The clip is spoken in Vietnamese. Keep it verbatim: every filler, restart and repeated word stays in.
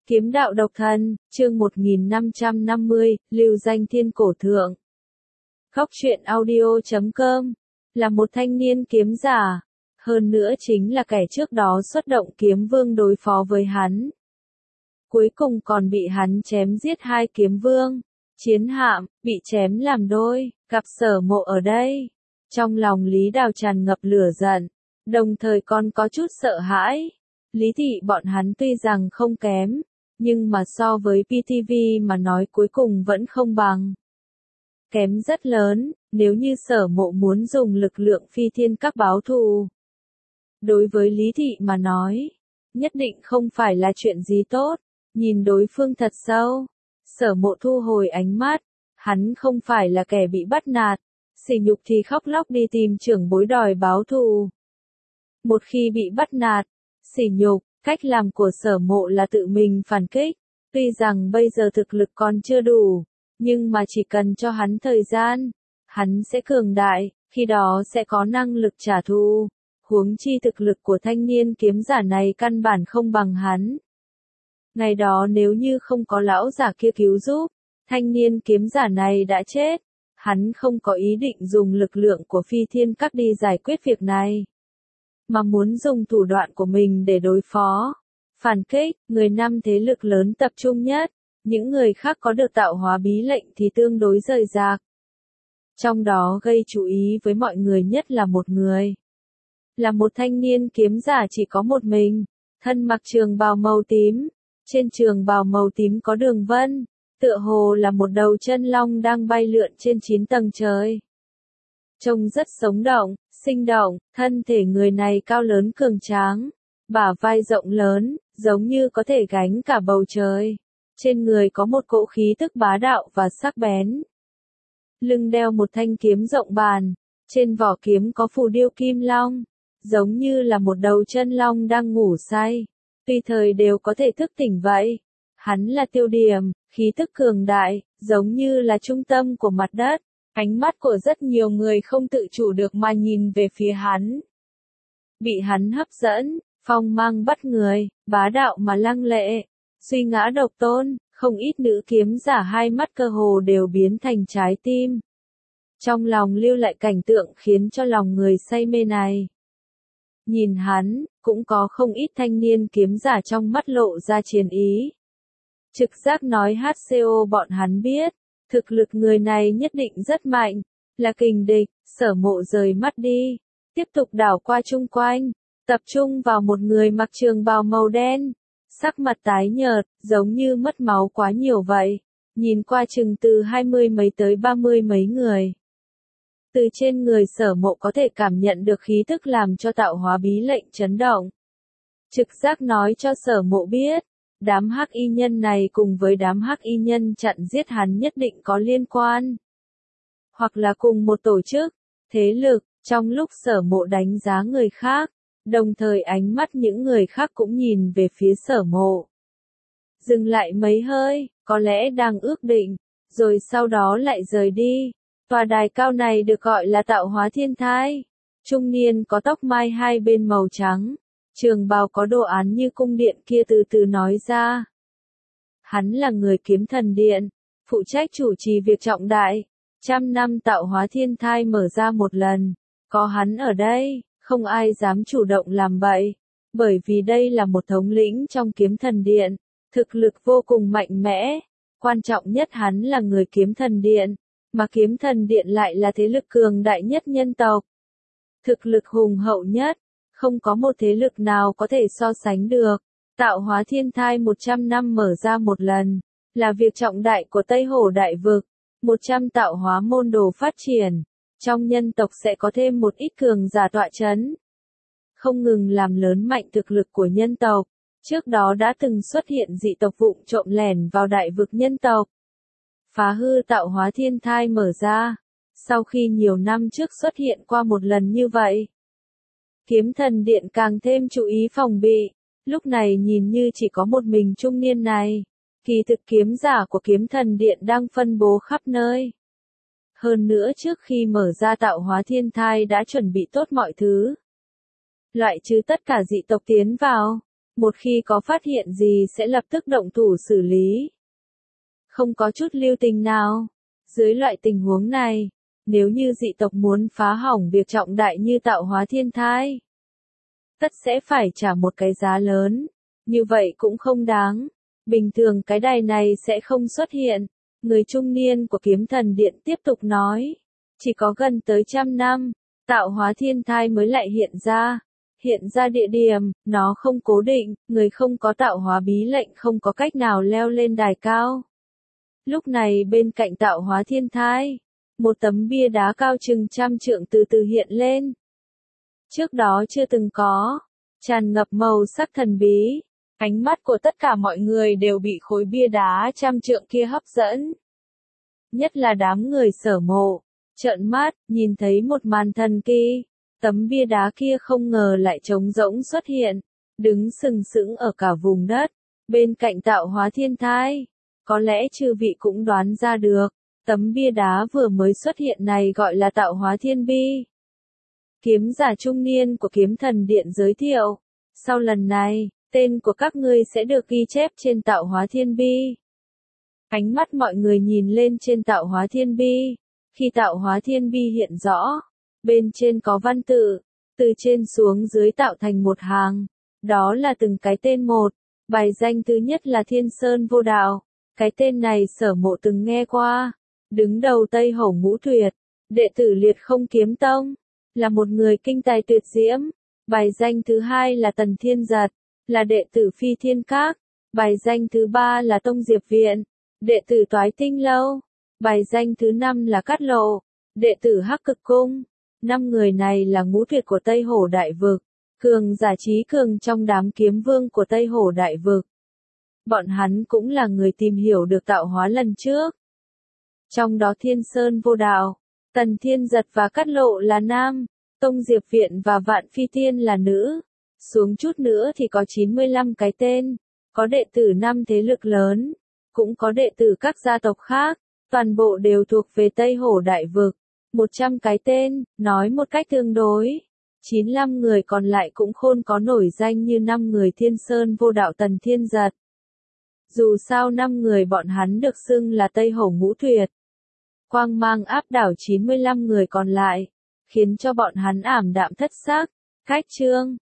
Kiếm đạo độc thân, chương một nghìn năm trăm năm mươi, lưu danh thiên cổ thượng. Góc truyện audio chấm com là một thanh niên kiếm giả, hơn nữa chính là kẻ trước đó xuất động kiếm vương đối phó với hắn. Cuối cùng còn bị hắn chém giết hai kiếm vương, chiến hạm, bị chém làm đôi, gặp Sở Mộ ở đây. Trong lòng Lý Đào tràn ngập lửa giận, đồng thời còn có chút sợ hãi. Lý thị bọn hắn tuy rằng không kém, nhưng mà so với pê tê vê mà nói cuối cùng vẫn không bằng. Kém rất lớn, nếu như Sở Mộ muốn dùng lực lượng phi thiên các báo thù. Đối với Lý thị mà nói, nhất định không phải là chuyện gì tốt, nhìn đối phương thật sâu. Sở Mộ thu hồi ánh mắt, hắn không phải là kẻ bị bắt nạt, sỉ nhục thì khóc lóc đi tìm trưởng bối đòi báo thù. Một khi bị bắt nạt, sỉ nhục, cách làm của Sở Mộ là tự mình phản kích. Tuy rằng bây giờ thực lực còn chưa đủ, nhưng mà chỉ cần cho hắn thời gian, hắn sẽ cường đại, khi đó sẽ có năng lực trả thù. Huống chi thực lực của thanh niên kiếm giả này căn bản không bằng hắn. Ngày đó nếu như không có lão giả kia cứu giúp, thanh niên kiếm giả này đã chết. Hắn không có ý định dùng lực lượng của phi thiên các đi giải quyết việc này, mà muốn dùng thủ đoạn của mình để đối phó. Phản kích, người năm thế lực lớn tập trung nhất, những người khác có được tạo hóa bí lệnh thì tương đối rời rạc. Trong đó gây chú ý với mọi người nhất là một người. Là một thanh niên kiếm giả chỉ có một mình, thân mặc trường bào màu tím, trên trường bào màu tím có đường vân, tựa hồ là một đầu chân long đang bay lượn trên chín tầng trời. Trông rất sống động, sinh động, thân thể người này cao lớn cường tráng, bả vai rộng lớn, giống như có thể gánh cả bầu trời. Trên người có một cỗ khí tức bá đạo và sắc bén. Lưng đeo một thanh kiếm rộng bàn, trên vỏ kiếm có phù điêu kim long, giống như là một đầu chân long đang ngủ say, tùy thời đều có thể thức tỉnh vậy. Hắn là tiêu điểm, khí tức cường đại, giống như là trung tâm của mặt đất. Ánh mắt của rất nhiều người không tự chủ được mà nhìn về phía hắn. Bị hắn hấp dẫn, phong mang bắt người, bá đạo mà lăng lệ, suy ngã độc tôn, không ít nữ kiếm giả hai mắt cơ hồ đều biến thành trái tim. Trong lòng lưu lại cảnh tượng khiến cho lòng người say mê này. Nhìn hắn, cũng có không ít thanh niên kiếm giả trong mắt lộ ra chiến ý. Trực giác nói hát xê o bọn hắn biết, thực lực người này nhất định rất mạnh, là kình địch. Sở Mộ rời mắt đi, tiếp tục đảo qua chung quanh, tập trung vào một người mặc trường bào màu đen, sắc mặt tái nhợt, giống như mất máu quá nhiều vậy, nhìn qua chừng từ hai mươi mấy tới ba mươi mấy người. Từ trên người Sở Mộ có thể cảm nhận được khí tức làm cho tạo hóa bí lệnh chấn động. Trực giác nói cho Sở Mộ biết, đám hắc y nhân này cùng với đám hắc y nhân chặn giết hắn nhất định có liên quan. Hoặc là cùng một tổ chức, thế lực. Trong lúc Sở Mộ đánh giá người khác, đồng thời ánh mắt những người khác cũng nhìn về phía Sở Mộ. Dừng lại mấy hơi, có lẽ đang ước định, rồi sau đó lại rời đi. Tòa đài cao này được gọi là Tạo Hóa Thiên Thai. Trung niên có tóc mai hai bên màu trắng, trường bào có đồ án như cung điện kia từ từ nói ra. Hắn là người kiếm thần điện, phụ trách chủ trì việc trọng đại. Trăm năm Tạo Hóa Thiên Thai mở ra một lần, có hắn ở đây, không ai dám chủ động làm bậy, bởi vì đây là một thống lĩnh trong kiếm thần điện, thực lực vô cùng mạnh mẽ. Quan trọng nhất hắn là người kiếm thần điện, mà kiếm thần điện lại là thế lực cường đại nhất nhân tộc. Thực lực hùng hậu nhất, không có một thế lực nào có thể so sánh được. Tạo Hóa Thiên Thai một trăm năm mở ra một lần, là việc trọng đại của Tây Hổ Đại Vực. một trăm tạo hóa môn đồ phát triển, trong nhân tộc sẽ có thêm một ít cường giả tọa chấn. Không ngừng làm lớn mạnh thực lực của nhân tộc, trước đó đã từng xuất hiện dị tộc vụng trộm lẻn vào đại vực nhân tộc. Phá hư Tạo Hóa Thiên Thai mở ra, sau khi nhiều năm trước xuất hiện qua một lần như vậy. Kiếm thần điện càng thêm chú ý phòng bị, lúc này nhìn như chỉ có một mình trung niên này. Kỳ thực kiếm giả của kiếm thần điện đang phân bố khắp nơi. Hơn nữa trước khi mở ra Tạo Hóa Thiên Thai đã chuẩn bị tốt mọi thứ. Loại trừ tất cả dị tộc tiến vào, một khi có phát hiện gì sẽ lập tức động thủ xử lý. Không có chút lưu tình nào. Dưới loại tình huống này, nếu như dị tộc muốn phá hỏng việc trọng đại như tạo hóa thiên thai, tất sẽ phải trả một cái giá lớn, như vậy cũng không đáng. Bình thường cái đài này sẽ không xuất hiện. Người trung niên của Kiếm Thần Điện tiếp tục nói, chỉ có gần tới trăm năm, tạo hóa thiên thai mới lại hiện ra. Hiện ra địa điểm, nó không cố định, người không có tạo hóa bí lệnh không có cách nào leo lên đài cao. Lúc này bên cạnh tạo hóa thiên thai, một tấm bia đá cao chừng trăm trượng từ từ hiện lên. Trước đó chưa từng có, tràn ngập màu sắc thần bí. Ánh mắt của tất cả mọi người đều bị khối bia đá trăm trượng kia hấp dẫn. Nhất là đám người Sở Mộ, trợn mắt, nhìn thấy một màn thần kỳ. Tấm bia đá kia không ngờ lại trống rỗng xuất hiện, đứng sừng sững ở cả vùng đất, bên cạnh tạo hóa thiên thai. Có lẽ chư vị cũng đoán ra được, tấm bia đá vừa mới xuất hiện này gọi là tạo hóa thiên bi. Kiếm giả trung niên của Kiếm Thần Điện giới thiệu, sau lần này, tên của các ngươi sẽ được ghi chép trên tạo hóa thiên bi. Ánh mắt mọi người nhìn lên trên tạo hóa thiên bi, khi tạo hóa thiên bi hiện rõ, bên trên có văn tự, từ trên xuống dưới tạo thành một hàng, đó là từng cái tên một. Bài danh thứ nhất là Thiên Sơn Vô Đạo, cái tên này Sở Mộ từng nghe qua. Đứng đầu Tây Hổ Ngũ Tuyệt, đệ tử Liệt Không Kiếm Tông, là một người kinh tài tuyệt diễm. Bài danh thứ hai là Tần Thiên Giật, là đệ tử Phi Thiên Các. Bài danh thứ ba là Tông Diệp Viện, đệ tử Toái Tinh Lâu. Bài danh thứ năm là Cát Lộ, đệ tử Hắc Cực Cung. Năm người này là ngũ tuyệt của Tây Hổ Đại Vực, cường giả trí cường trong đám kiếm vương của Tây Hổ Đại Vực. Bọn hắn cũng là người tìm hiểu được tạo hóa lần trước. Trong đó Thiên Sơn Vô Đạo, Tần Thiên Giật và Cát Lộ là nam, Tông Diệp Viện và Vạn Phi Tiên là nữ. Xuống chút nữa thì có chín mươi lăm cái tên, có đệ tử năm thế lực lớn, cũng có đệ tử các gia tộc khác, toàn bộ đều thuộc về Tây Hổ Đại Vực. một trăm cái tên, nói một cách tương đối. chín mươi lăm người còn lại cũng khôn có nổi danh như năm người Thiên Sơn Vô Đạo Tần Thiên Giật. Dù sao năm người bọn hắn được xưng là Tây Hổ Ngũ Tuyệt. Quang mang áp đảo chín mươi lăm người còn lại, khiến cho bọn hắn ảm đạm thất sắc. Cách chương